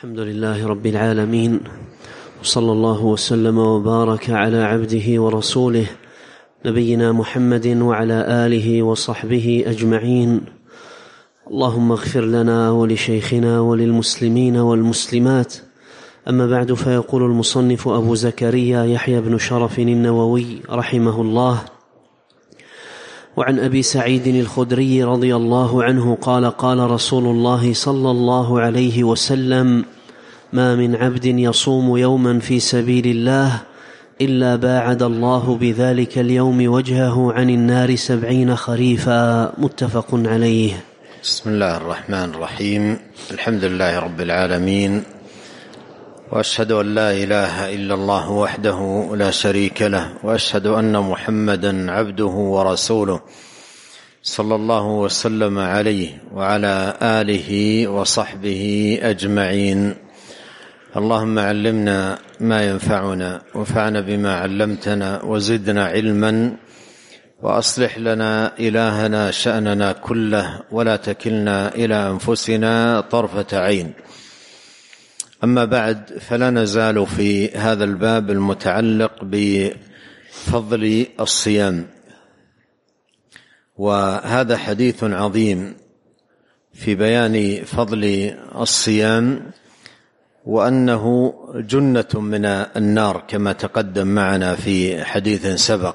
الحمد لله رب العالمين، وصلى الله وسلم وبارك على عبده ورسوله نبينا محمد وعلى آله وصحبه أجمعين. اللهم اغفر لنا ولشيخنا وللمسلمين والمسلمات. أما بعد، فيقول المصنف أبو زكريا يحيى بن شرف النووي رحمه الله: وعن أبي سعيد الخدري رضي الله عنه قال: قال رسول الله صلى الله عليه وسلم: ما من عبد يصوم يوما في سبيل الله إلا باعد الله بذلك اليوم وجهه عن النار 70 خريفا. متفق عليه. بسم الله الرحمن الرحيم. الحمد لله رب العالمين، وأشهد أن لا إله إلا الله وحده لا شريك له، وأشهد أن محمدا عبده ورسوله صلى الله وسلم عليه وعلى آله وصحبه أجمعين. اللهم علمنا ما ينفعنا، وانفعنا بما علمتنا، وزدنا علما، وأصلح لنا إلهنا شأننا كله، ولا تكلنا إلى أنفسنا طرفة عين. أما بعد، فلا نزال في هذا الباب المتعلق بفضل الصيام، وهذا حديث عظيم في بيان فضل الصيام، وأنه جنة من النار كما تقدم معنا في حديث سبق.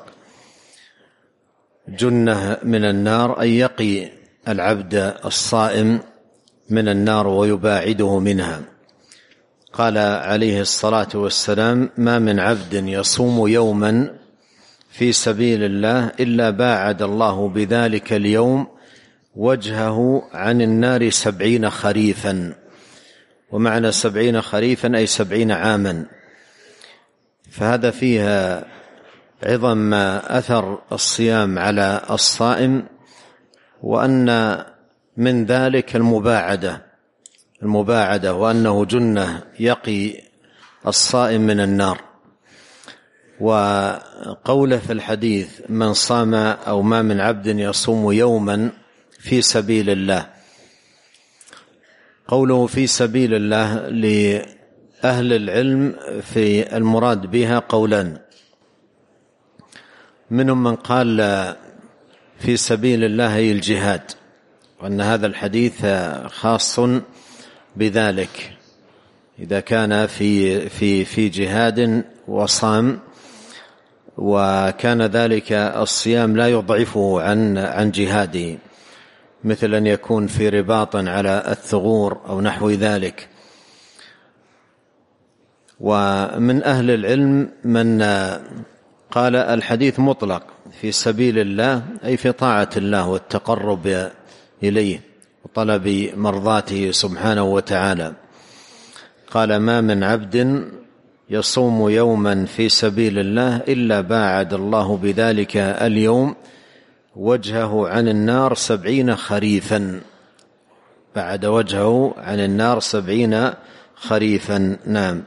جنة من النار أن يقي العبد الصائم من النار ويباعده منها. قال عليه الصلاة والسلام: ما من عبد يصوم يوما في سبيل الله إلا باعد الله بذلك اليوم وجهه عن النار 70 خريفا. ومعنى 70 خريفا أي 70 عاما. فهذا فيها عظم أثر الصيام على الصائم، وأن من ذلك المباعدة، وأنه جنة يقي الصائم من النار. وقوله في الحديث: من صام أو ما من عبد يصوم يوما في سبيل الله، قوله في سبيل الله لأهل العلم في المراد بها قولان. منهم من قال في سبيل الله هي الجهاد، وأن هذا الحديث خاص بذلك إذا كان في جهاد وصام، وكان ذلك الصيام لا يضعفه عن جهاده، مثل أن يكون في رباط على الثغور أو نحو ذلك. ومن أهل العلم من قال الحديث مطلق في سبيل الله، أي في طاعة الله والتقرب إليه وطلب مرضاته سبحانه وتعالى. قال: ما من عبد يصوم يوما في سبيل الله إلا باعد الله بذلك اليوم وجهه عن النار 70 خريفا. بعد وجهه عن النار 70 خريفا. نعم.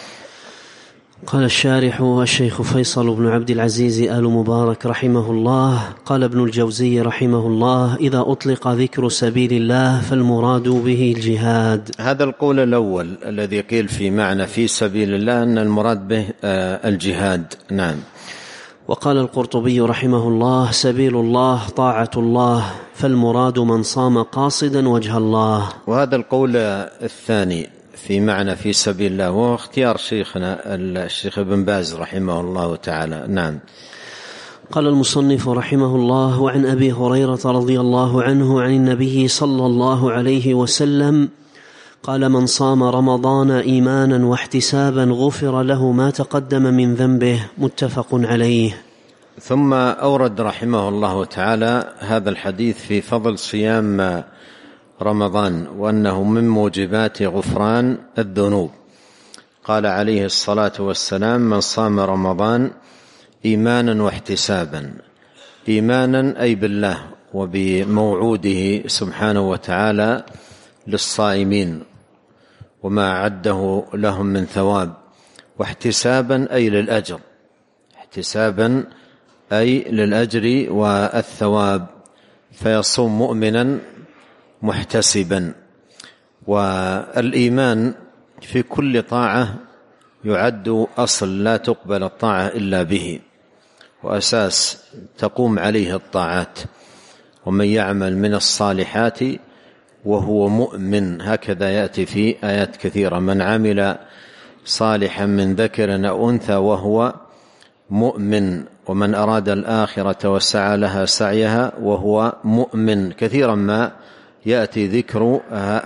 قال الشارح الشيخ فيصل بن عبد العزيز آل مبارك رحمه الله: قال ابن الجوزي رحمه الله: إذا أطلق ذكر سبيل الله فالمراد به الجهاد. هذا القول الأول الذي قيل في معنى في سبيل الله أن المراد به الجهاد. نعم. وقال القرطبي رحمه الله: سبيل الله طاعة الله، فالمراد من صام قاصدا وجه الله. وهذا القول الثاني في معنى في سبيل الله، وهو اختيار شيخنا الشيخ ابن باز رحمه الله تعالى. نعم. قال المصنف رحمه الله: وعن أبي هريرة رضي الله عنه عن النبي صلى الله عليه وسلم قال: من صام رمضان إيمانا واحتسابا غفر له ما تقدم من ذنبه. متفق عليه. ثم أورد رحمه الله تعالى هذا الحديث في فضل صيام رمضان، وأنه من موجبات غفران الذنوب. قال عليه الصلاة والسلام: من صام رمضان إيمانا واحتسابا. إيمانا أي بالله وبموعوده سبحانه وتعالى للصائمين وما أعده لهم من ثواب، واحتسابا أي للأجر، احتسابا أي للأجر والثواب، فيصوم مؤمنا محتسبا. والإيمان في كل طاعة يعد أصل لا تقبل الطاعة إلا به، وأساس تقوم عليه الطاعات. ومن يعمل من الصالحات وهو مؤمن، هكذا يأتي في آيات كثيرة: من عمل صالحا من ذكر أو أنثى وهو مؤمن، ومن أراد الآخرة وسعى لها سعيها وهو مؤمن. كثيرا ما يأتي ذكر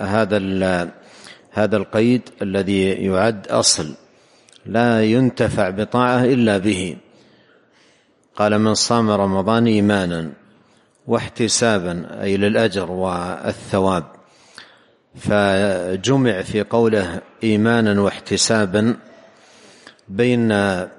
هذا القيد الذي يعد أصل لا ينتفع بطاعة إلا به. قال: من صام رمضان إيمانا واحتسابا، أي للأجر والثواب. فجمع في قوله إيمانا واحتسابا بين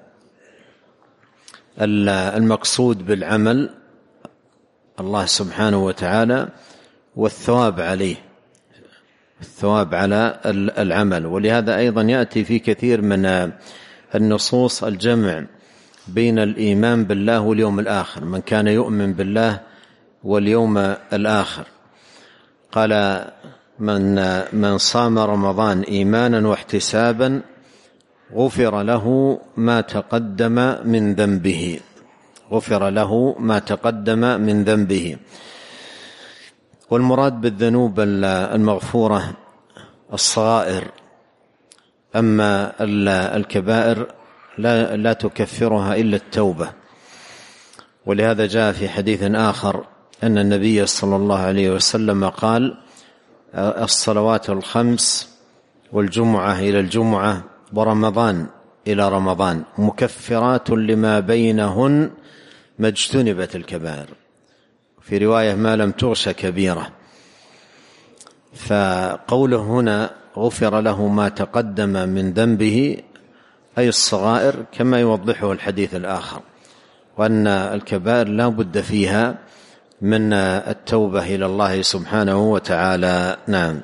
المقصود بالعمل الله سبحانه وتعالى والثواب عليه، الثواب على العمل. ولهذا أيضا يأتي في كثير من النصوص الجمع بين الإيمان بالله واليوم الآخر: من كان يؤمن بالله واليوم الآخر. قال: من صام رمضان إيمانا واحتسابا غفر له ما تقدم من ذنبه، غفر له ما تقدم من ذنبه. والمراد بالذنوب المغفورة الصغائر، أما الكبائر لا تكفرها إلا التوبة. ولهذا جاء في حديث آخر أن النبي صلى الله عليه وسلم قال: الصلوات الخمس والجمعة إلى الجمعة ورمضان إلى رمضان مكفرات لما بينهن ما اجتنبت الكبائر، في رواية ما لم تغش كبيرة. فقوله هنا غفر له ما تقدم من ذنبه أي الصغائر، كما يوضحه الحديث الآخر، وأن الكبائر لا بد فيها من التوبة إلى الله سبحانه وتعالى. نعم.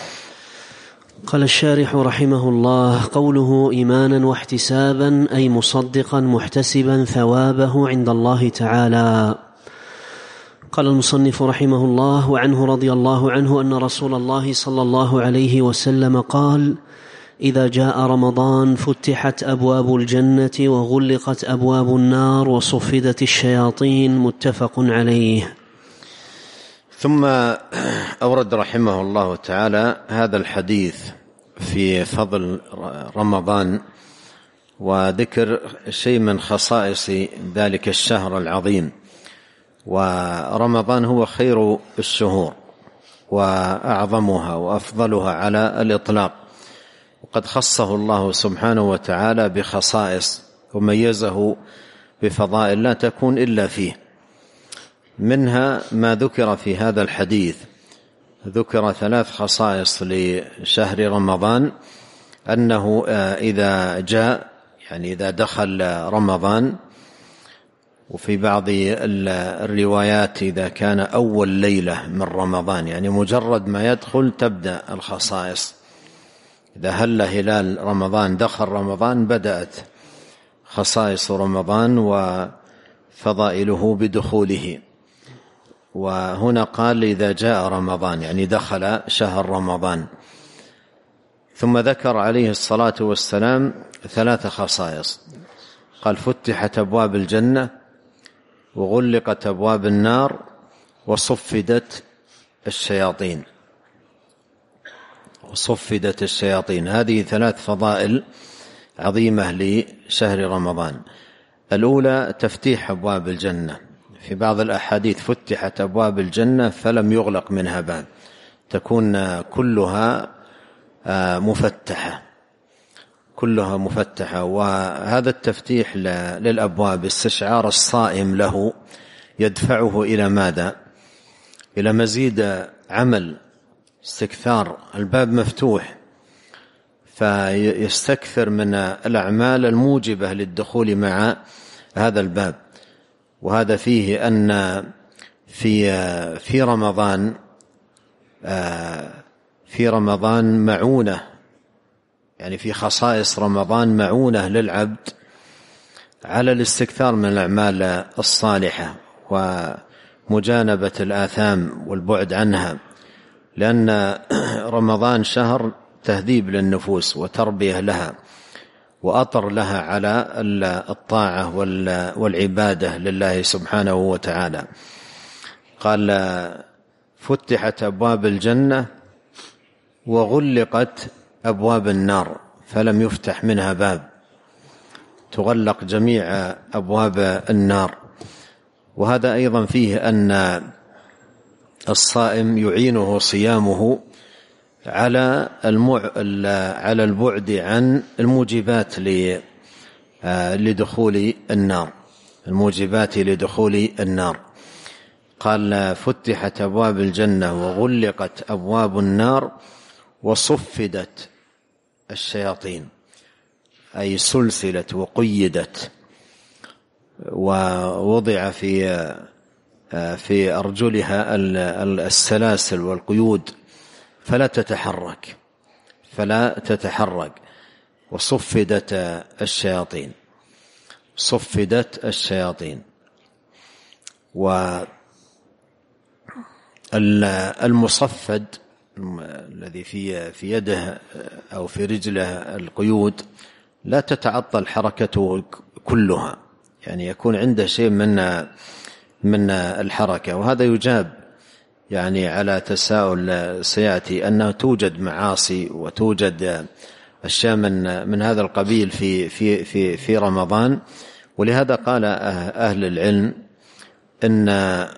قال الشارح رحمه الله: قوله إيمانا واحتسابا أي مصدقا محتسبا ثوابه عند الله تعالى. قال المصنف رحمه الله: وعنه رضي الله عنه أن رسول الله صلى الله عليه وسلم قال: إذا جاء رمضان فتحت أبواب الجنة وغلقت أبواب النار وصفدت الشياطين. متفق عليه. ثم أورد رحمه الله تعالى هذا الحديث في فضل رمضان وذكر شيء من خصائص ذلك الشهر العظيم. ورمضان هو خير الشهور وأعظمها وأفضلها على الإطلاق، وقد خصه الله سبحانه وتعالى بخصائص وميزه بفضائل لا تكون إلا فيه. منها ما ذكر في هذا الحديث، ذكر 3 خصائص لشهر رمضان: أنه إذا جاء، يعني إذا دخل رمضان، وفي بعض الروايات إذا كان أول ليلة من رمضان، يعني مجرد ما يدخل تبدأ الخصائص. إذا هل هلال رمضان دخل رمضان بدأت خصائص رمضان وفضائله بدخوله. وهنا قال: إذا جاء رمضان، يعني دخل شهر رمضان. ثم ذكر عليه الصلاة والسلام 3 خصائص، قال: فتحت أبواب الجنة وغلقت أبواب النار وصفدت الشياطين. وصفدت الشياطين، هذه 3 فضائل عظيمة لشهر رمضان. الأولى تفتيح أبواب الجنة، في بعض الأحاديث فتحت أبواب الجنة فلم يغلق منها باب، تكون كلها مفتحة، كلها مفتحة. وهذا التفتيح للأبواب استشعار الصائم له يدفعه إلى ماذا؟ إلى مزيد عمل، استكثار. الباب مفتوح فيستكثر من الأعمال الموجبة للدخول مع هذا الباب. وهذا فيه أن في رمضان معونة، يعني في خصائص رمضان معونة للعبد على الاستكثار من الأعمال الصالحة ومجانبة الآثام والبعد عنها، لأن رمضان شهر تهذيب للنفوس وتربية لها وأطر لها على الطاعة والعبادة لله سبحانه وتعالى. قال فتحت أبواب الجنة وغلقت أبواب النار فلم يفتح منها باب، تغلق جميع أبواب النار. وهذا أيضا فيه أن الصائم يعينه صيامه على البعد عن الموجبات لدخول النار، الموجبات لدخول النار. قال فتحت أبواب الجنة وغلقت أبواب النار وصفدت الشياطين، أي سلسلت وقيدت ووضع في أرجلها السلاسل والقيود فلا تتحرك وصفدت الشياطين، صفدت الشياطين. والمصفد الذي في يده أو في رجله القيود لا تتعطل حركته كلها، يعني يكون عنده شيء من الحركة. وهذا يجاب يعني على تساؤل سيأتي أنه توجد معاصي وتوجد أشياء من هذا القبيل في رمضان. ولهذا قال أهل العلم إن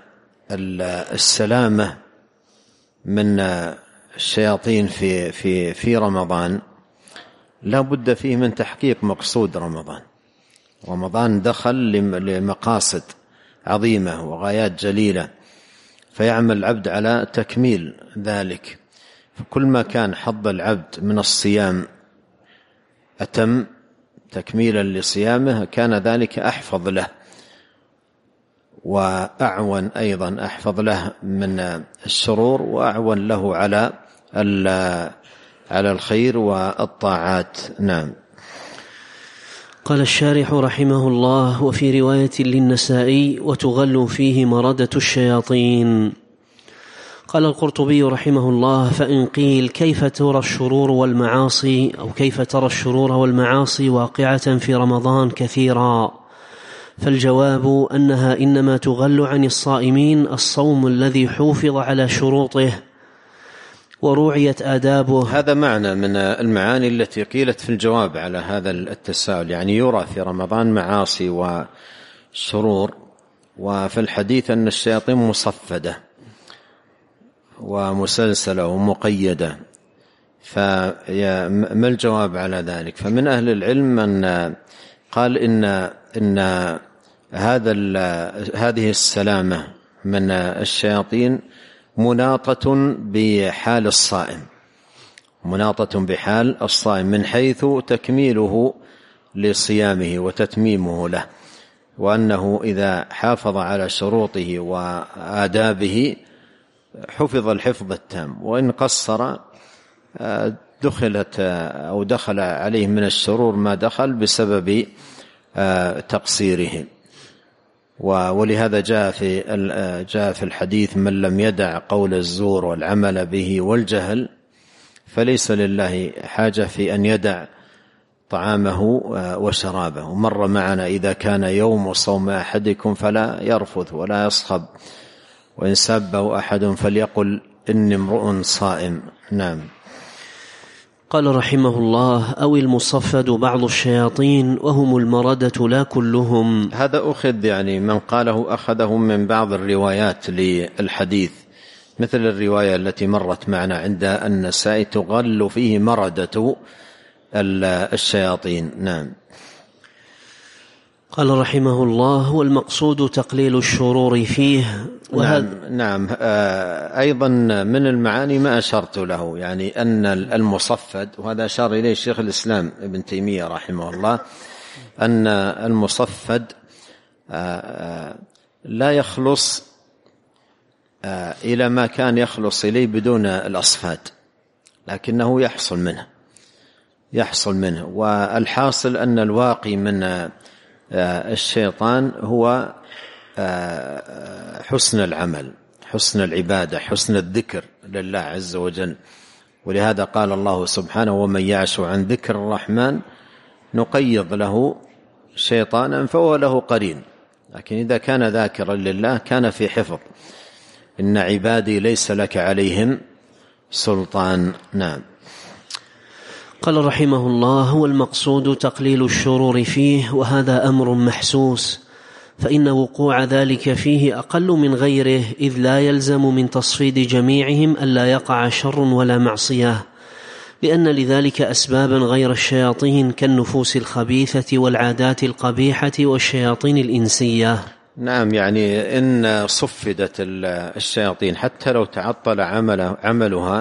السلامة من الشياطين في رمضان لا بد فيه من تحقيق مقصود رمضان دخل لمقاصد عظيمة وغايات جليلة، فيعمل العبد على تكميل ذلك. فكل ما كان حظ العبد من الصيام أتم تكميلا لصيامه كان ذلك أحفظ له وأعون، أيضا أحفظ له من الشرور وأعون له على الخير والطاعات. نعم. قال الشارح رحمه الله: وفي رواية للنسائي: وتغل فيه مردة الشياطين. قال القرطبي رحمه الله: فإن قيل كيف ترى الشرور والمعاصي واقعة في رمضان كثيرا؟ فالجواب أنها إنما تغل عن الصائمين الصوم الذي حوفظ على شروطه ورعيت آدابه. هذا معنى من المعاني التي قيلت في الجواب على هذا التساؤل، يعني يرى في رمضان معاصي وشرور، وفي الحديث أن الشياطين مصفدة ومسلسلة ومقيدة، فما الجواب على ذلك؟ فمن أهل العلم من قال إن هذه السلامة من الشياطين مناطة بحال الصائم من حيث تكميله لصيامه وتتميمه له، وأنه إذا حافظ على شروطه وآدابه حفظ الحفظ التام، وإن قصر دخل عليه من الشرور ما دخل بسبب تقصيره. ولهذا جاء في الحديث: من لم يدع قول الزور والعمل به والجهل فليس لله حاجة في أن يدع طعامه وشرابه. مر معنا: إذا كان يوم صوم أحدكم فلا يرفث ولا يصخب، وإن سابه أحد فليقل إني امرؤ صائم. نعم. قال رحمه الله: أو المصفد بعض الشياطين وهم المردة لا كلهم. هذا أخذ يعني من قاله أخذه من بعض الروايات للحديث، مثل الرواية التي مرت معنا عند النسائي: تغل فيه مردة الشياطين. نعم. قال رحمه الله: والمقصود تقليل الشرور فيه. نعم. أيضا من المعاني ما أشرت له، يعني أن المصفد، وهذا أشار إليه الشيخ الإسلام ابن تيمية رحمه الله، أن المصفد لا يخلص إلى ما كان يخلص إليه بدون الأصفاد، لكنه يحصل منه. والحاصل أن الواقي من الشيطان هو حسن العمل، حسن العبادة، حسن الذكر لله عز وجل، ولهذا قال الله سبحانه: ومن يعش عن ذكر الرحمن نقيض له شيطانا فهو له قرين. لكن إذا كان ذاكرا لله كان في حفظ. إن عبادي ليس لك عليهم سلطان. نعم. قال رحمه الله: والمقصود تقليل الشرور فيه، وهذا أمر محسوس، فإن وقوع ذلك فيه أقل من غيره، إذ لا يلزم من تصفيد جميعهم ألا يقع شر ولا معصية، لأن لذلك أسبابا غير الشياطين كالنفوس الخبيثة والعادات القبيحة والشياطين الإنسية. نعم، يعني إن صفدت الشياطين حتى لو تعطل عملها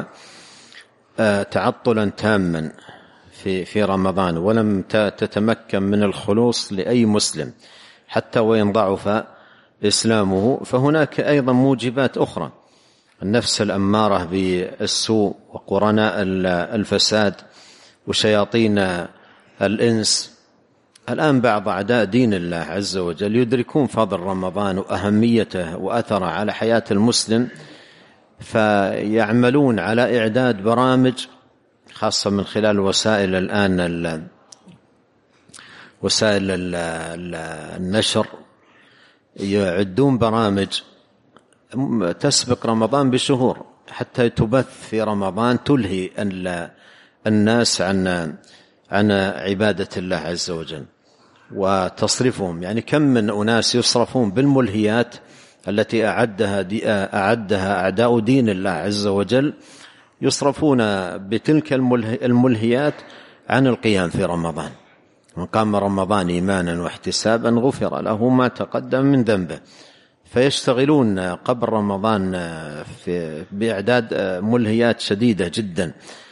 تعطلا تاما في رمضان ولم تتمكن من الخلوص لأي مسلم حتى وإن ضعف إسلامه، فهناك أيضا موجبات أخرى: النفس الأمارة بالسوء وقرناء الفساد وشياطين الإنس. الآن بعض أعداء دين الله عز وجل يدركون فضل رمضان وأهميته وأثره على حياة المسلم، فيعملون على إعداد برامج خاصة من خلال وسائل الآن وسائل النشر، يعدون برامج تسبق رمضان بشهور حتى تبث في رمضان، تلهي الناس عن عبادة الله عز وجل وتصرفهم. يعني كم من أناس يصرفون بالملهيات التي أعدها أعداء دين الله عز وجل، يصرفون بتلك الملهيات عن القيام في رمضان. من قام رمضان إيمانا واحتسابا غفر له ما تقدم من ذنبه. فيشتغلون قبل رمضان بإعداد ملهيات شديدة جدا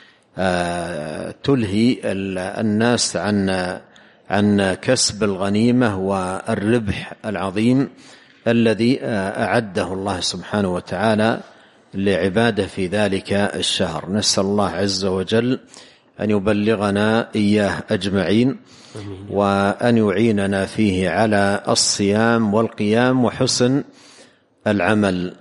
تلهي الناس عن كسب الغنيمة والربح العظيم الذي أعده الله سبحانه وتعالى لعباده في ذلك الشهر. نسأل الله عز وجل أن يبلغنا إياه أجمعين، وأن يعيننا فيه على الصيام والقيام وحسن العمل.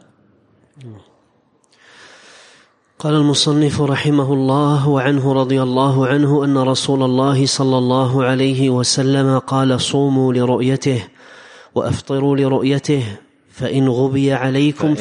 قال المصنف رحمه الله: وعنه رضي الله عنه أن رسول الله صلى الله عليه وسلم قال: صوموا لرؤيته وأفطروا لرؤيته، فإن غبي عليكم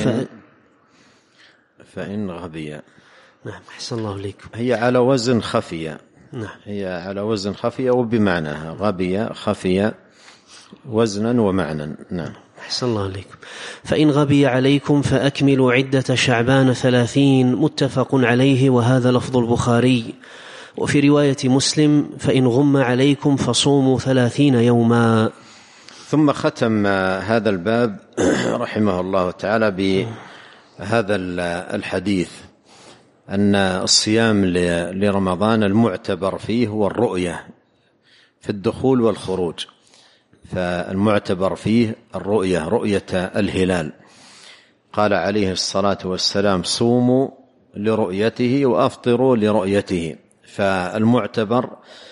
فإن غبي. نعم، أحسن الله عليكم. هي على وزن خفية. نعم، هي على وزن خفية وبمعناها غبي خفية وزنا ومعنى. نعم، أحسن الله عليكم. فإن غبي عليكم فأكملوا عدة شعبان 30، متفق عليه، وهذا لفظ البخاري. وفي رواية مسلم: فإن غم عليكم فصوموا 30 يوما. ثم ختم هذا الباب رحمه الله تعالى بهذا الحديث أن الصيام لرمضان المعتبر فيه هو الرؤية في الدخول والخروج. فالمعتبر فيه الرؤية، رؤية الهلال. قال عليه الصلاة والسلام: صوموا لرؤيته وأفطروا لرؤيته. فالمعتبر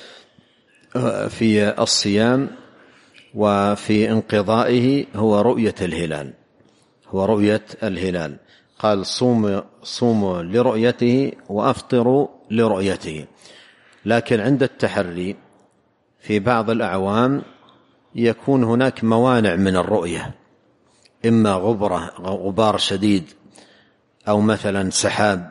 في الصيام وفي انقضائه هو رؤية الهلال، هو رؤية الهلال. قال: صوموا لرؤيته وأفطروا لرؤيته. لكن عند التحري في بعض الأعوام يكون هناك موانع من الرؤية، إما غبار شديد، أو مثلا سحاب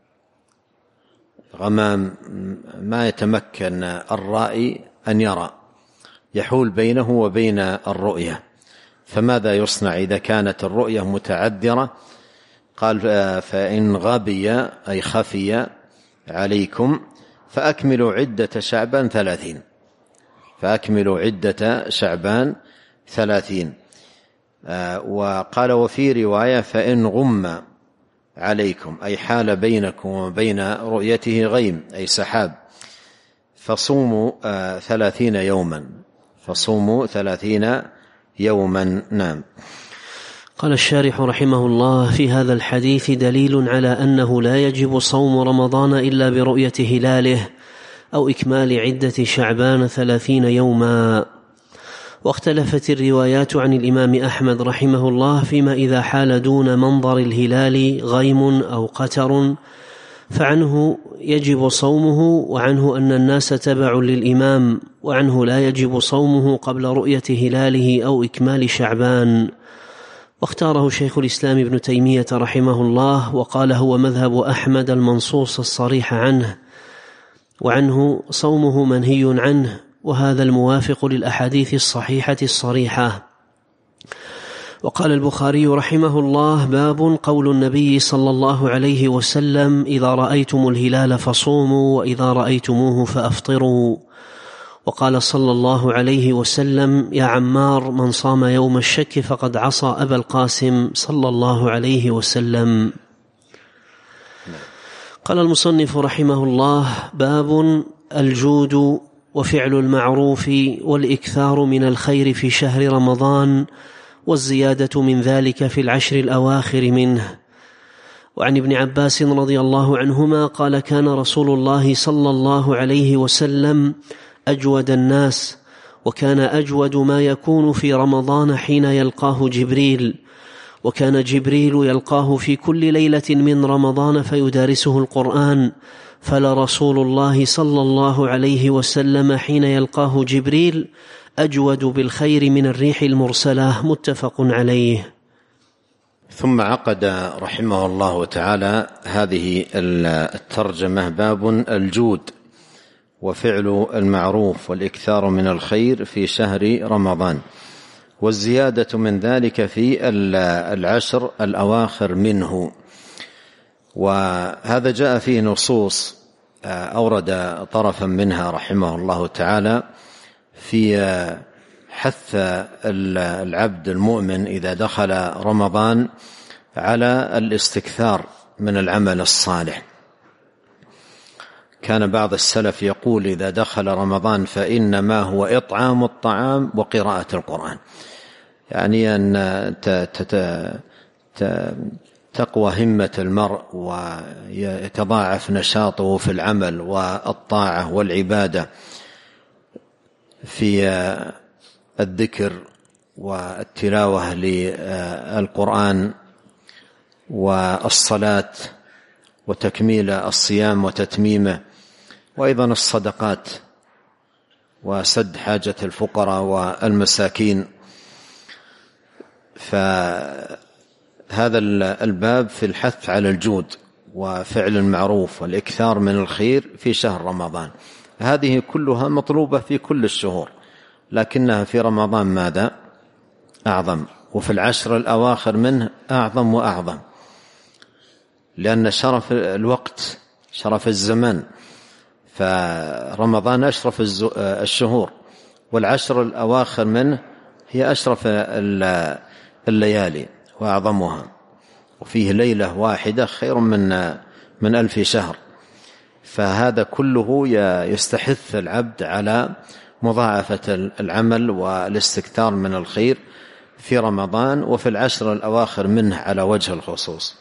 غمام ما يتمكن الرائي أن يرى، يحول بينه وبين الرؤية. فماذا يصنع إذا كانت الرؤية متعذرة؟ قال: فإن غبي أي خفي عليكم فأكملوا عدة شعبان 30. فأكملوا عدة شعبان 30. وقال: وفي رواية: فإن غم عليكم أي حال بينكم وبين رؤيته غيم أي سحاب، فصوموا 30 يوما. فصوموا 30 يوما. نعم. قال الشارح رحمه الله: في هذا الحديث دليل على أنه لا يجب صوم رمضان إلا برؤية هلاله أو إكمال عدة شعبان 30 يوما. واختلفت الروايات عن الإمام أحمد رحمه الله فيما إذا حال دون منظر الهلال غيم أو قتر، فعنه يجب صومه، وعنه أن الناس تبع للإمام، وعنه لا يجب صومه قبل رؤية هلاله أو إكمال شعبان. واختاره شيخ الإسلام ابن تيمية رحمه الله، وقال هو مذهب أحمد المنصوص الصريح عنه، وعنه صومه منهي عنه، وهذا الموافق للأحاديث الصحيحة الصريحة. وقال البخاري رحمه الله: باب قول النبي صلى الله عليه وسلم: إذا رأيتم الهلال فصوموا، وإذا رأيتموه فأفطروا. وقال صلى الله عليه وسلم: يا عمار، من صام يوم الشك فقد عصى أبا القاسم صلى الله عليه وسلم. قال المصنف رحمه الله: باب الجود وفعل المعروف والإكثار من الخير في شهر رمضان، والزيادة من ذلك في العشر الأواخر منه. وعن ابن عباس رضي الله عنهما قال: كان رسول الله صلى الله عليه وسلم أجود الناس، وكان أجود ما يكون في رمضان حين يلقاه جبريل، وكان جبريل يلقاه في كل ليلة من رمضان فيدارسه القرآن، فلرسول الله صلى الله عليه وسلم حين يلقاه جبريل أجود بالخير من الريح المرسلة. متفق عليه. ثم عقد رحمه الله تعالى هذه الترجمة: باب الجود وفعل المعروف والإكثار من الخير في شهر رمضان، والزيادة من ذلك في العشر الأواخر منه. وهذا جاء فيه نصوص أورد طرفا منها رحمه الله تعالى في حث العبد المؤمن إذا دخل رمضان على الاستكثار من العمل الصالح. كان بعض السلف يقول: إذا دخل رمضان فإنما هو إطعام الطعام وقراءة القرآن، يعني أن تقوى همة المرء ويتضاعف نشاطه في العمل والطاعة والعبادة في الذكر والتلاوة للقرآن والصلاة وتكميل الصيام وتتميمه، وأيضا الصدقات وسد حاجة الفقراء والمساكين. فهذا الباب في الحث على الجود وفعل المعروف والإكثار من الخير في شهر رمضان. هذه كلها مطلوبة في كل الشهور، لكنها في رمضان ماذا؟ أعظم، وفي العشر الأواخر منه أعظم وأعظم، لأن شرف الوقت شرف الزمان، فرمضان أشرف الشهور، والعشر الأواخر منه هي أشرف الليالي وأعظمها، وفيه ليلة واحدة خير من 1000 شهر. فهذا كله يستحث العبد على مضاعفة العمل والاستكثار من الخير في رمضان وفي العشر الأواخر منه على وجه الخصوص.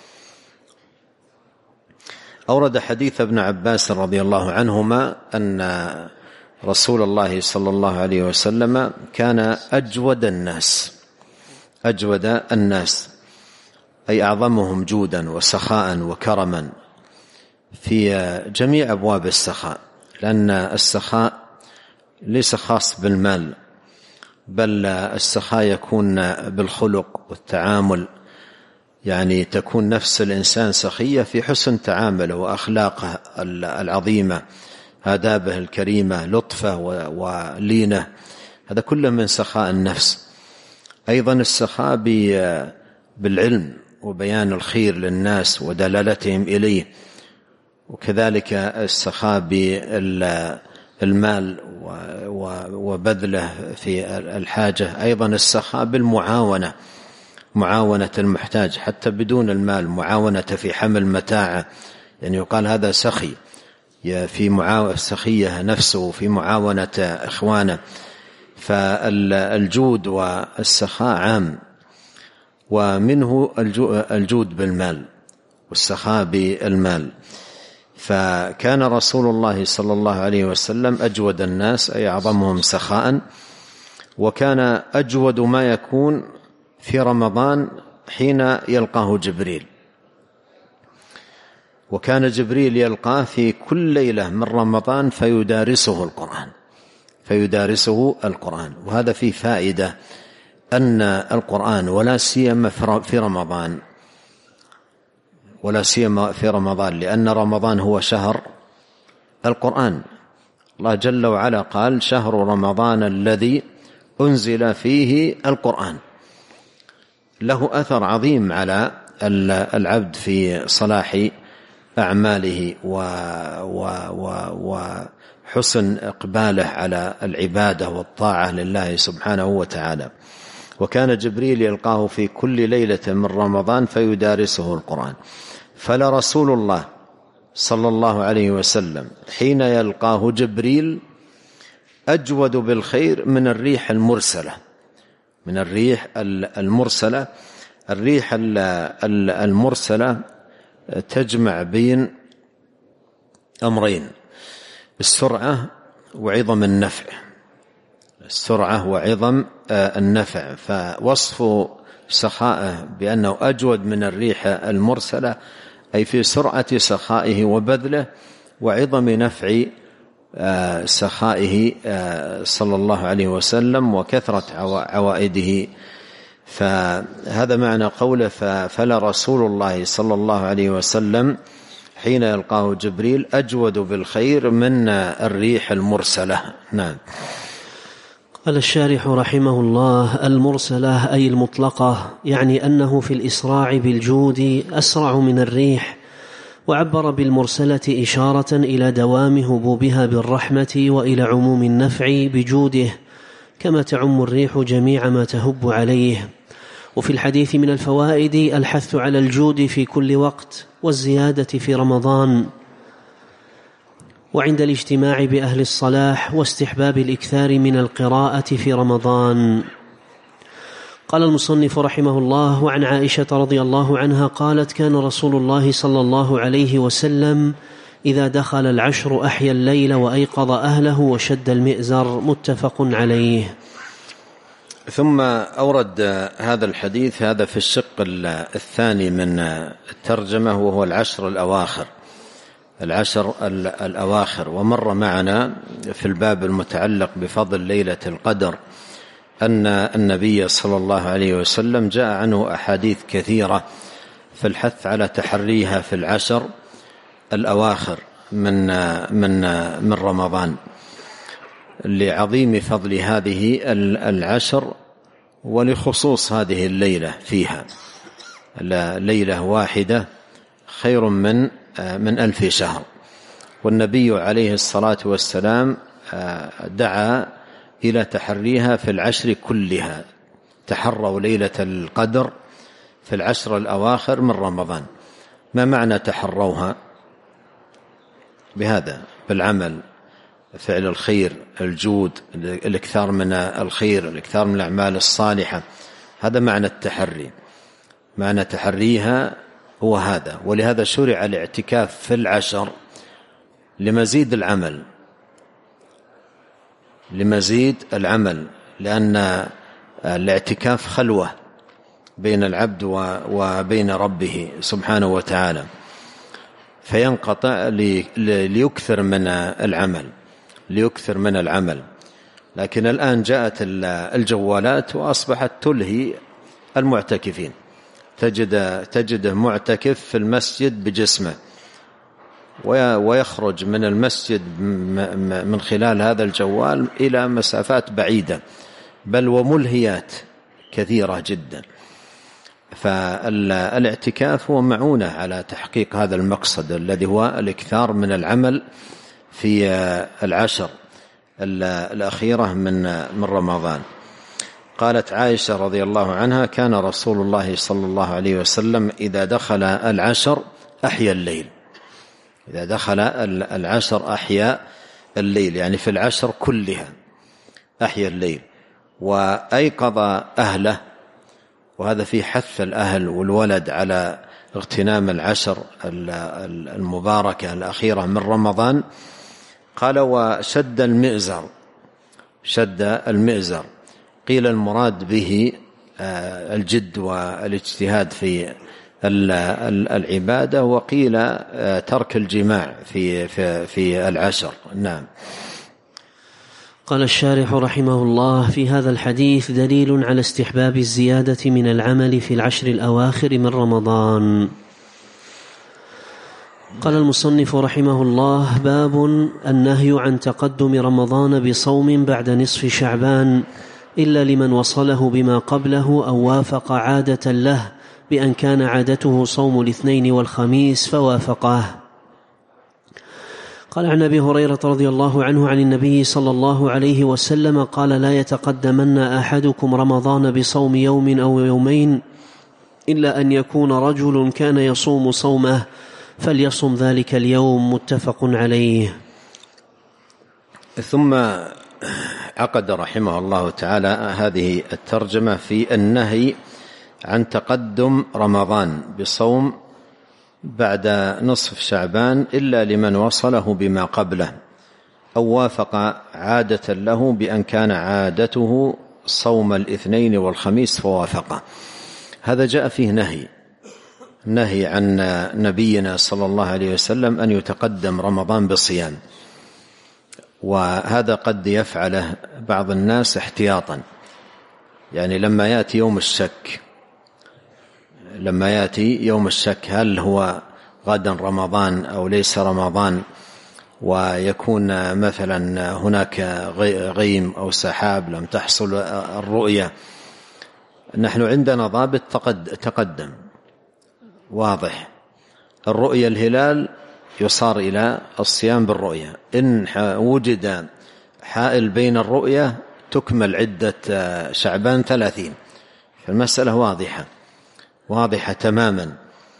أورد حديث ابن عباس رضي الله عنهما أن رسول الله صلى الله عليه وسلم كان أجود الناس أي أعظمهم جودا وسخاء وكرما في جميع أبواب السخاء، لأن السخاء ليس خاص بالمال، بل السخاء يكون بالخلق والتعامل، يعني تكون نفس الإنسان سخية في حسن تعامله وأخلاقه العظيمة، آدابه الكريمة، لطفه ولينه، هذا كله من سخاء النفس. أيضا السخاء بالعلم وبيان الخير للناس ودلالتهم إليه، وكذلك السخاء بالمال وبذله في الحاجة. أيضا السخاء بالمعاونة، معاونة المحتاج حتى بدون المال، معاونة في حمل متاعه، يعني يقال هذا سخي، في سخية نفسه في معاونة إخوانه. فالجود والسخاء عام، ومنه الجود بالمال والسخاء بالمال. فكان رسول الله صلى الله عليه وسلم أجود الناس أي أعظمهم سخاء، وكان أجود ما يكون في رمضان حين يلقاه جبريل. وكان جبريل يلقاه في كل ليلة من رمضان فيدارسه القرآن. وهذا فيه فائدة أن القرآن ولا سيما في رمضان لأن رمضان هو شهر القرآن. الله جل وعلا قال: شهر رمضان الذي أنزل فيه القرآن. له أثر عظيم على العبد في صلاح أعماله وحسن إقباله على العبادة والطاعة لله سبحانه وتعالى. وكان جبريل يلقاه في كل ليلة من رمضان فيدارسه القرآن. فلرسول الله صلى الله عليه وسلم حين يلقاه جبريل أجود بالخير من الريح المرسلة. الريح المرسلة تجمع بين أمرين: السرعة وعظم النفع. فوصف سخائه بأنه أجود من الريح المرسلة أي في سرعة سخائه وبذله وعظم نفع سخائه صلى الله عليه وسلم وكثرة عوائده. فهذا معنى قوله: فلرسول الله صلى الله عليه وسلم حين يلقاه جبريل أجود بالخير من الريح المرسلة. نعم. قال الشارح رحمه الله: المرسلة أي المطلقة، يعني أنه في الإسراع بالجود أسرع من الريح. وعبر بالمرسلة إشارة إلى دوام هبوبها بالرحمة وإلى عموم النفع بجوده، كما تعم الريح جميع ما تهب عليه. وفي الحديث من الفوائد الحث على الجود في كل وقت والزيادة في رمضان، وعند الاجتماع بأهل الصلاح، واستحباب الإكثار من القراءة في رمضان. قال المصنف رحمه الله: وعن عائشة رضي الله عنها قالت: كان رسول الله صلى الله عليه وسلم إذا دخل العشر أحيا الليل وأيقظ أهله وشد المئزر. متفق عليه. ثم أورد هذا الحديث هذا في الشق الثاني من الترجمة، وهو العشر الأواخر. ومر معنا في الباب المتعلق بفضل ليلة القدر أن النبي صلى الله عليه وسلم جاء عنه أحاديث كثيرة في الحث على تحريها في العشر الأواخر من رمضان، لعظيم فضل هذه العشر ولخصوص هذه الليلة فيها. ليلة واحدة خير من 1000 شهر. والنبي عليه الصلاة والسلام دعا إلى تحريها في العشر كلها. تحروا ليلة القدر في العشر الأواخر من رمضان. ما معنى تحروها؟ بهذا: بالعمل، فعل الخير، الجود، الإكثار من الخير، الإكثار من الأعمال الصالحة. هذا معنى التحري. معنى تحريها هو هذا. ولهذا شرع الاعتكاف في العشر لمزيد العمل، لأن الاعتكاف خلوة بين العبد وبين ربه سبحانه وتعالى، فينقطع ليكثر من العمل. لكن الآن جاءت الجوالات وأصبحت تلهي المعتكفين. تجده معتكف في المسجد بجسمه، ويخرج من المسجد من خلال هذا الجوال إلى مسافات بعيدة، بل وملهيات كثيرة جدا. فالاعتكاف هو معونة على تحقيق هذا المقصد الذي هو الإكثار من العمل في العشر الأخيرة من رمضان. قالت عائشة رضي الله عنها: كان رسول الله صلى الله عليه وسلم إذا دخل العشر أحيا الليل. إذا دخل العشر أحيا الليل، يعني في العشر كلها أحيا الليل، وأيقظ أهله. وهذا في حث الأهل والولد على اغتنام العشر المباركة الأخيرة من رمضان. قال: وشد المئزر. قيل المراد به الجد والاجتهاد في العبادة، وقيل ترك الجماع في العشر. نعم. قال الشارح رحمه الله: في هذا الحديث دليل على استحباب الزيادة من العمل في العشر الأواخر من رمضان. قال المصنف رحمه الله: باب النهي عن تقدم رمضان بصوم بعد نصف شعبان إلا لمن وصله بما قبله أو وافق عادة له، بأن كان عادته صوم الاثنين والخميس فوافقه. قال عن أبي هريرة رضي الله عنه عن النبي صلى الله عليه وسلم قال: لا يتقدمن أحدكم رمضان بصوم يوم أو يومين إلا أن يكون رجل كان يصوم صومه فليصم ذلك اليوم. متفق عليه. ثم عقد رحمه الله تعالى هذه الترجمة في النهي عن تقدم رمضان بصوم بعد نصف شعبان إلا لمن وصله بما قبله أو وافق عادة له، بأن كان عادته صوم الاثنين والخميس فوافقه. هذا جاء فيه نهي عن نبينا صلى الله عليه وسلم أن يتقدم رمضان بالصيام، وهذا قد يفعله بعض الناس احتياطا، يعني لما يأتي يوم الشك هل هو غدا رمضان أو ليس رمضان، ويكون مثلا هناك غيم أو سحاب لم تحصل الرؤية، نحن عندنا ضابط تقدم واضح: الرؤية الهلال يصار إلى الصيام بالرؤية، إن وجد حائل بين الرؤية تكمل عدة شعبان 30. فالمسألة واضحة تماما.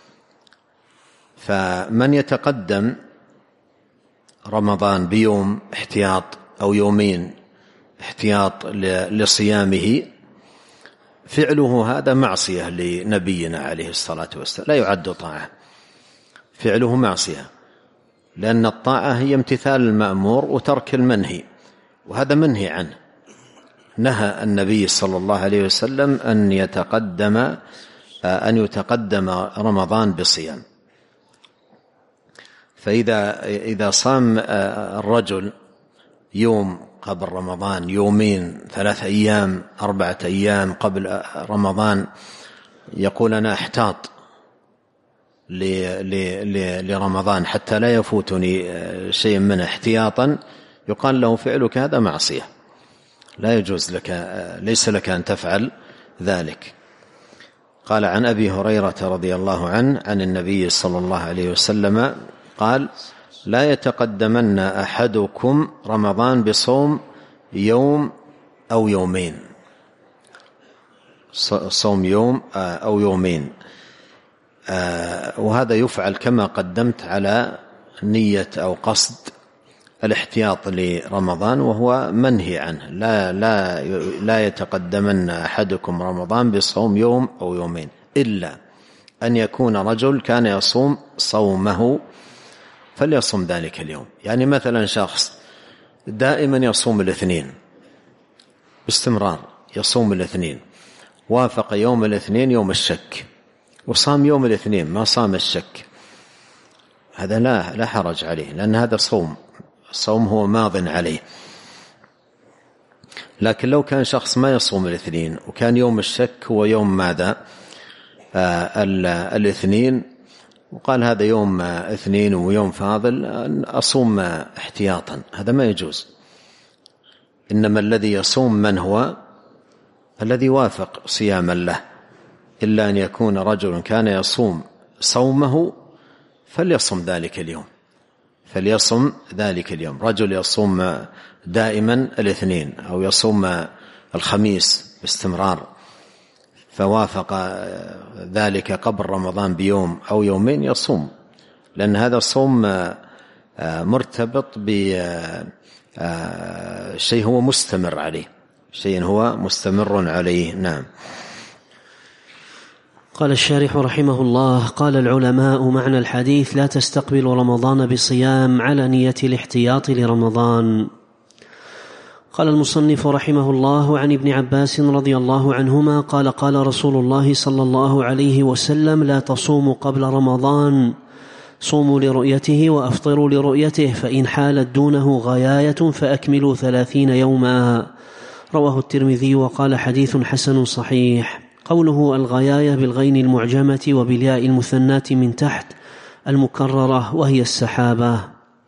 فمن يتقدم رمضان بيوم احتياط أو يومين احتياط لصيامه، فعله هذا معصية لنبينا عليه الصلاة والسلام، لا يعد طاعة، فعله معصية، لأن الطاعة هي امتثال المأمور وترك المنهي، وهذا منهي عنه. نهى النبي صلى الله عليه وسلم أن يتقدم رمضان بصيام. فإذا صام الرجل يوم قبل رمضان، يومين، 3 أيام، 4 أيام قبل رمضان، يقول أنا احتاط لرمضان حتى لا يفوتني شيء منه احتياطا، يقال له فعلك هذا معصية، لا يجوز لك، ليس لك أن تفعل ذلك. قال عن أبي هريرة رضي الله عنه عن النبي صلى الله عليه وسلم قال: لا يتقدمن أحدكم رمضان بصوم يوم أو يومين، صوم يوم أو يومين. وهذا يفعل كما قدمت على نية أو قصد الاحتياط لرمضان، وهو منهي عنه. لا يتقدمن أحدكم رمضان بصوم يوم أو يومين إلا أن يكون رجل كان يصوم صومه فليصم ذلك اليوم. يعني مثلا شخص دائما يصوم الاثنين باستمرار، يصوم الاثنين، وافق يوم الاثنين يوم الشك وصام يوم الاثنين ما صام الشك، هذا لا حرج عليه، لأن هذا الصوم هو ماض عليه. لكن لو كان شخص ما يصوم الاثنين وكان يوم الشك هو يوم ماذا؟ الاثنين، وقال هذا يوم اثنين ويوم فاضل أصوم احتياطا، هذا ما يجوز. إنما الذي يصوم من هو الذي وافق صياما له، إلا أن يكون رجل كان يصوم صومه فليصم ذلك اليوم. رجل يصوم دائما الاثنين أو يصوم الخميس باستمرار، فوافق ذلك قبل رمضان بيوم أو يومين، يصوم، لأن هذا الصوم مرتبط بشيء هو مستمر عليه، نعم. قال الشارح رحمه الله: قال العلماء: معنى الحديث لا تستقبل رمضان بصيام على نية الاحتياط لرمضان. قال المصنف رحمه الله: عن ابن عباس رضي الله عنهما قال: قال رسول الله صلى الله عليه وسلم: لا تصوموا قبل رمضان، صوموا لرؤيته وأفطروا لرؤيته، فإن حالت دونه غياية فأكملوا 30 يوما. رواه الترمذي وقال: حديث حسن صحيح. قوله الغياية بالغين المعجمة وبالياء المثناة من تحت المكررة، وهي السحابة.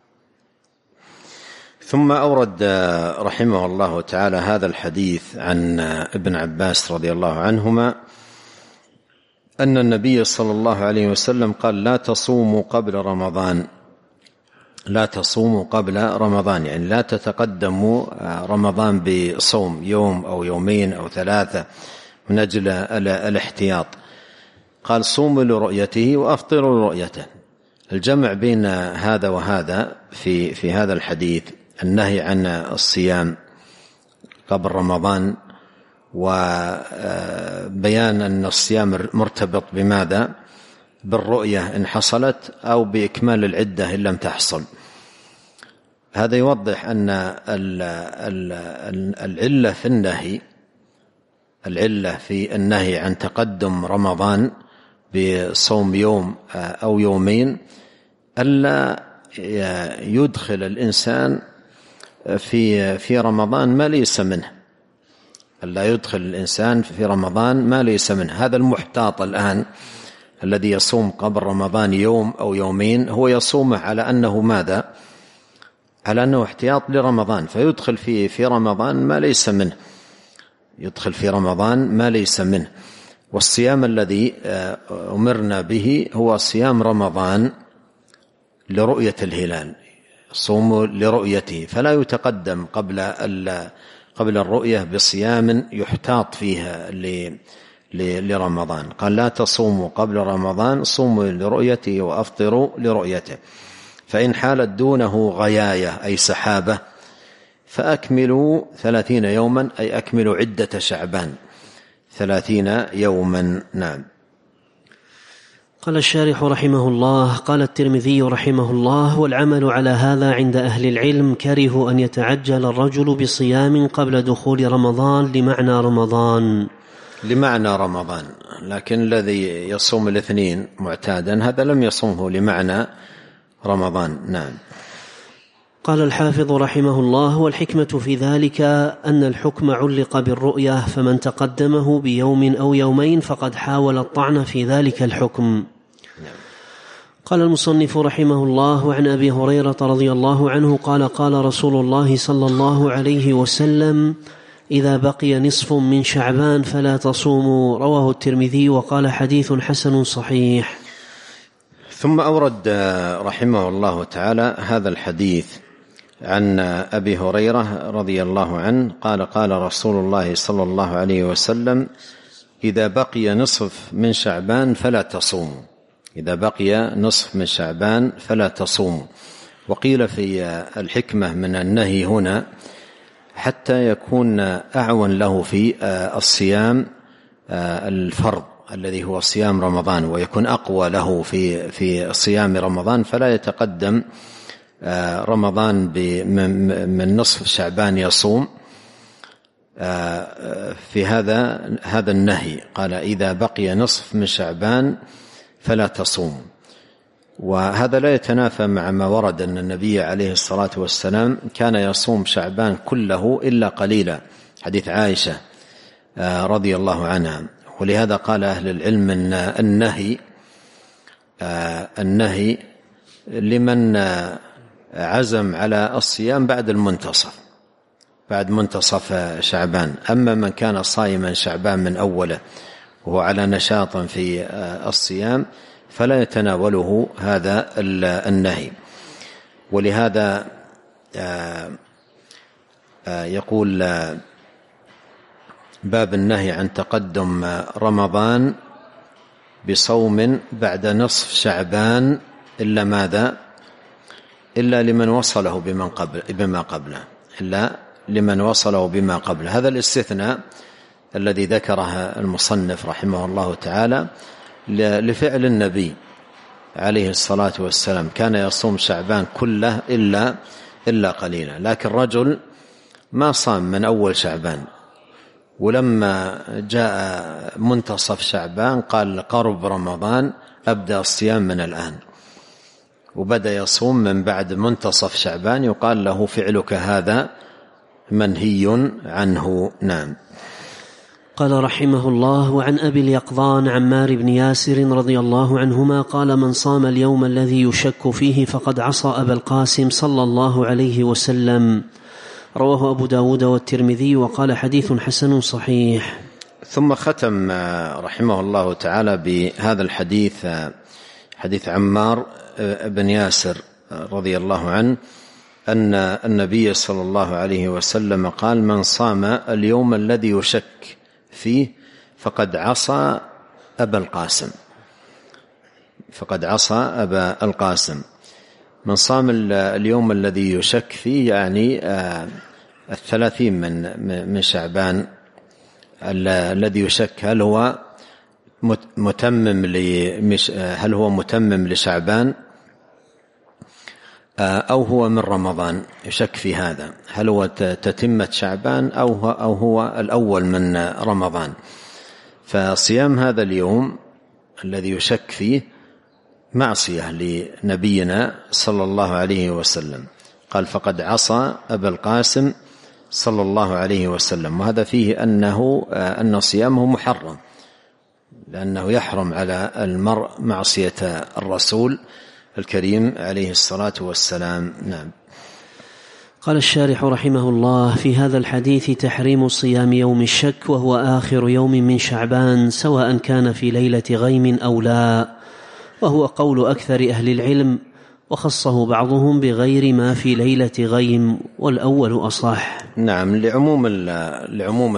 ثم أورد رحمه الله تعالى هذا الحديث عن ابن عباس رضي الله عنهما أن النبي صلى الله عليه وسلم قال: لا تصوموا قبل رمضان، لا تصوموا قبل رمضان، يعني لا تتقدموا رمضان بصوم يوم أو يومين أو 3 من أجل الاحتياط. قال: صوموا لرؤيته وأفطروا لرؤيته. الجمع بين هذا وهذا في هذا الحديث النهي عن الصيام قبل رمضان، وبيان أن الصيام مرتبط بماذا؟ بالرؤية إن حصلت أو بإكمال العدة إن لم تحصل. هذا يوضح أن العلة في النهي عن تقدم رمضان بصوم يوم أو يومين ألا يدخل الإنسان في رمضان ما ليس منه، ألا يدخل الإنسان في رمضان ما ليس منه. هذا المحتاط الآن الذي يصوم قبل رمضان يوم أو يومين هو يصومه على أنه ماذا؟ على أنه احتياط لرمضان، فيدخل في رمضان ما ليس منه، يدخل في رمضان ما ليس منه. والصيام الذي أمرنا به هو صيام رمضان لرؤية الهلال، صوموا لرؤيته، فلا يتقدم قبل الرؤية بصيام يحتاط فيها لرمضان. قال: لا تصوموا قبل رمضان، صوموا لرؤيته وأفطروا لرؤيته، فإن حالت دونه غياية أي سحابة فأكملوا 30 يوما، أي أكملوا عدة شعبان 30 يوما. نعم. قال الشارح رحمه الله: قال الترمذي رحمه الله: والعمل على هذا عند أهل العلم كرهوا أن يتعجل الرجل بصيام قبل دخول رمضان لمعنى رمضان، لكن الذي يصوم الاثنين معتادا هذا لم يصومه لمعنى رمضان. نعم. قال الحافظ رحمه الله: والحكمة في ذلك أن الحكم علق بالرؤية، فمن تقدمه بيوم أو يومين فقد حاول الطعن في ذلك الحكم. قال المصنف رحمه الله: عن أبي هريرة رضي الله عنه قال: قال رسول الله صلى الله عليه وسلم: إذا بقي نصف من شعبان فلا تصوموا. رواه الترمذي وقال: حديث حسن صحيح. ثم أورد رحمه الله تعالى هذا الحديث عن أبي هريرة رضي الله عنه قال: قال رسول الله صلى الله عليه وسلم: إذا بقي نصف من شعبان فلا تصوموا، إذا بقي نصف من شعبان فلا تصوموا. وقيل في الحكمة من النهي هنا حتى يكون أعون له في الصيام الفرض الذي هو صيام رمضان، ويكون أقوى له في صيام رمضان، فلا يتقدم رمضان من نصف شعبان يصوم في هذا النهي. قال: إذا بقي نصف من شعبان فلا تصوم. وهذا لا يتنافى مع ما ورد أن النبي عليه الصلاة والسلام كان يصوم شعبان كله إلا قليلا، حديث عائشة رضي الله عنها. ولهذا قال أهل العلم أن النهي لمن عزم على الصيام بعد المنتصف، بعد منتصف شعبان. أما من كان صائما شعبان من أوله وهو على نشاط في الصيام فلا يتناوله هذا النهي. ولهذا يقول باب النهي عن تقدم رمضان بصوم بعد نصف شعبان إلا ماذا؟ إلا لمن وصله بما قبله، إلا لمن وصله بما قبله. هذا الاستثناء الذي ذكره المصنف رحمه الله تعالى لفعل النبي عليه الصلاة والسلام، كان يصوم شعبان كله إلا قليلا. لكن رجل ما صام من أول شعبان، ولما جاء منتصف شعبان قال قرب رمضان أبدأ الصيام من الآن، وبدأ يصوم من بعد منتصف شعبان، يقال له فعلك هذا منهي عنه. نعم. قال رحمه الله: وعن أبي اليقظان عمار بن ياسر رضي الله عنهما قال: من صام اليوم الذي يشك فيه فقد عصى أبا القاسم صلى الله عليه وسلم. رواه أبو داود والترمذي وقال حديث حسن صحيح. ثم ختم رحمه الله تعالى بهذا الحديث، حديث عمار بن ياسر رضي الله عنه، أن النبي صلى الله عليه وسلم قال: من صام اليوم الذي يشك فيه فقد عصى أبا القاسم، فقد عصى أبا القاسم. من صام اليوم الذي يشك فيه يعني 30 من شعبان الذي يشك هل هو متمم لشعبان أو هو من رمضان، يشك في هذا، هل هو تتمة شعبان أو هو الأول من رمضان. فصيام هذا اليوم الذي يشك فيه معصية لنبينا صلى الله عليه وسلم، قال: فقد عصى أبا القاسم صلى الله عليه وسلم. وهذا فيه أن صيامه محرم، لأنه يحرم على المرء معصية الرسول الكريم عليه الصلاة والسلام. نعم. قال الشارح رحمه الله: في هذا الحديث تحريم صيام يوم الشك، وهو آخر يوم من شعبان، سواء كان في ليلة غيم أو لا، وهو قول أكثر أهل العلم، وخصه بعضهم بغير ما في ليلة غيم، والأول أصح. نعم، لعموم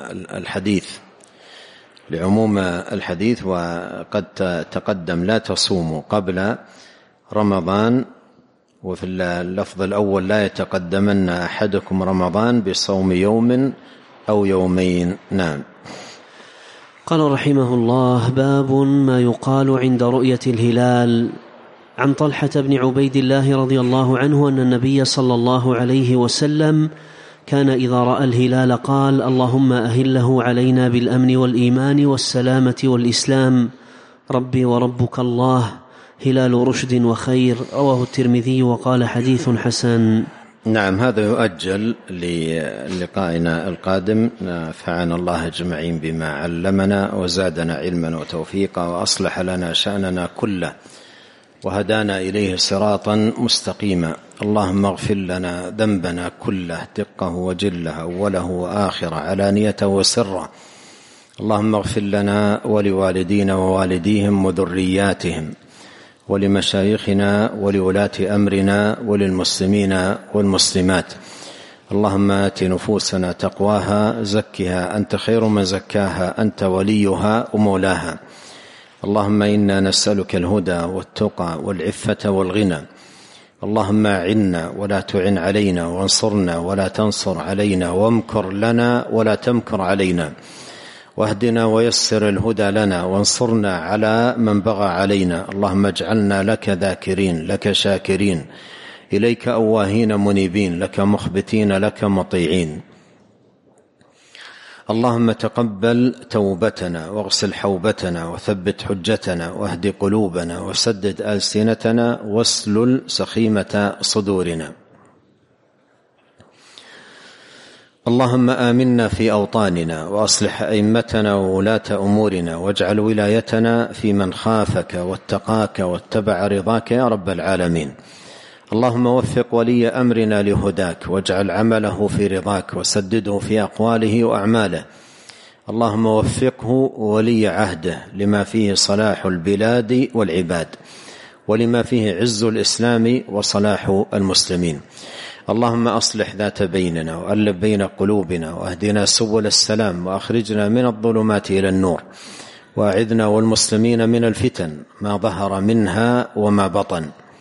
الحديث، وقد تقدم: لا تصوموا قبل رمضان. وفي اللفظ الأول: لا يتقدمن أحدكم رمضان بصوم يوم أو يومين. نعم. قال رحمه الله: باب ما يقال عند رؤية الهلال. عن طلحة بن عبيد الله رضي الله عنه أن النبي صلى الله عليه وسلم كان إذا رأى الهلال قال: اللهم أهله علينا بالأمن والإيمان والسلامة والإسلام، ربي وربك الله، هلال رشد وخير. رواه الترمذي وقال حديث حسن. نعم، هذا يؤجل للقائنا القادم. نفعنا الله أجمعين بما علمنا، وزادنا علما وتوفيقا، وأصلح لنا شأننا كله، وهدانا إليه صراطا مستقيما. اللهم اغفر لنا ذنبنا كله، دقه وجله، أوله وآخره، علانيته وسره. اللهم اغفر لنا ولوالدينا ووالديهم وذرياتهم، ولمشايخنا ولولاة أمرنا، وللمسلمين والمسلمات. اللهم آت نفوسنا تقواها، زكها أنت خير من زكاها، أنت وليها ومولاها. اللهم إنا نسألك الهدى والتقى والعفة والغنى. اللهم أعنا ولا تعن علينا، وانصرنا ولا تنصر علينا، وامكر لنا ولا تمكر علينا، واهدنا ويسر الهدى لنا، وانصرنا على من بغى علينا. اللهم اجعلنا لك ذاكرين، لك شاكرين، إليك أواهين منيبين، لك مخبتين، لك مطيعين. اللهم تقبل توبتنا، واغسل حوبتنا، وثبت حجتنا، واهد قلوبنا، وسدد ألسنتنا، واسلل سخيمة صدورنا. اللهم آمنا في أوطاننا، وأصلح أئمتنا وولاة أمورنا، واجعل ولايتنا في من خافك واتقاك واتبع رضاك يا رب العالمين. اللهم وفق ولي أمرنا لهداك، واجعل عمله في رضاك، وسدده في أقواله وأعماله. اللهم وفقه ولي عهده لما فيه صلاح البلاد والعباد، ولما فيه عز الإسلام وصلاح المسلمين. اللهم أصلح ذات بيننا، وألف بين قلوبنا، واهدنا سبل السلام، وأخرجنا من الظلمات إلى النور، وأعذنا والمسلمين من الفتن ما ظهر منها وما بطن.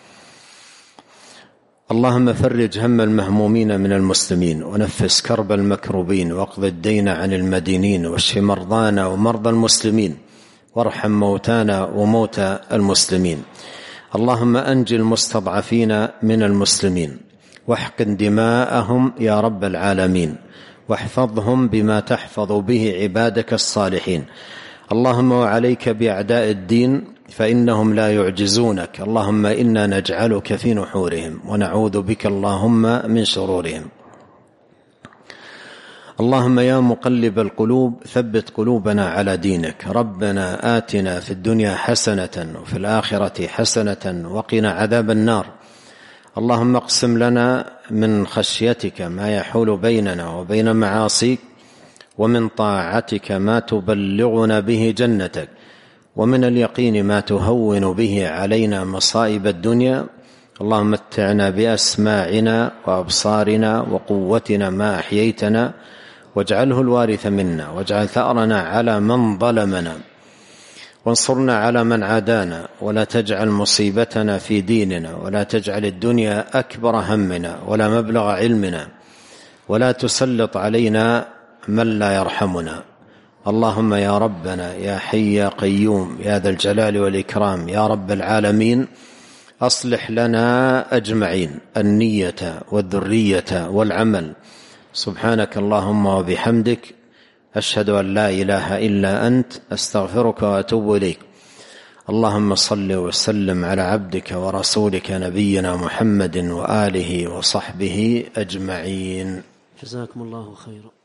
اللهم فرج هم المهمومين من المسلمين، ونفس كرب المكروبين، واقض الدين عن المدينين، واشف مرضانا ومرضى المسلمين، وارحم موتانا وموتى المسلمين. اللهم أنج المستضعفين من المسلمين، واحقن دماءهم يا رب العالمين، واحفظهم بما تحفظ به عبادك الصالحين. اللهم وعليك بأعداء الدين فإنهم لا يعجزونك. اللهم إنا نجعلك في نحورهم ونعوذ بك اللهم من شرورهم. اللهم يا مقلب القلوب ثبت قلوبنا على دينك. ربنا آتنا في الدنيا حسنة وفي الآخرة حسنة وقنا عذاب النار. اللهم اقسم لنا من خشيتك ما يحول بيننا وبين معاصيك، ومن طاعتك ما تبلغنا به جنتك، ومن اليقين ما تهون به علينا مصائب الدنيا. اللهم متعنا بأسماعنا وأبصارنا وقوتنا ما أحييتنا، واجعله الوارث منا، واجعل ثأرنا على من ظلمنا، وانصرنا على من عادانا، ولا تجعل مصيبتنا في ديننا، ولا تجعل الدنيا أكبر همنا ولا مبلغ علمنا، ولا تسلط علينا من لا يرحمنا. اللهم يا ربنا يا حي يا قيوم يا ذا الجلال والإكرام يا رب العالمين، أصلح لنا أجمعين النية والذرية والعمل. سبحانك اللهم وبحمدك، أشهد أن لا إله إلا أنت، أستغفرك وأتوب إليك. اللهم صل وسلم على عبدك ورسولك نبينا محمد وآله وصحبه أجمعين. جزاكم الله خيرا.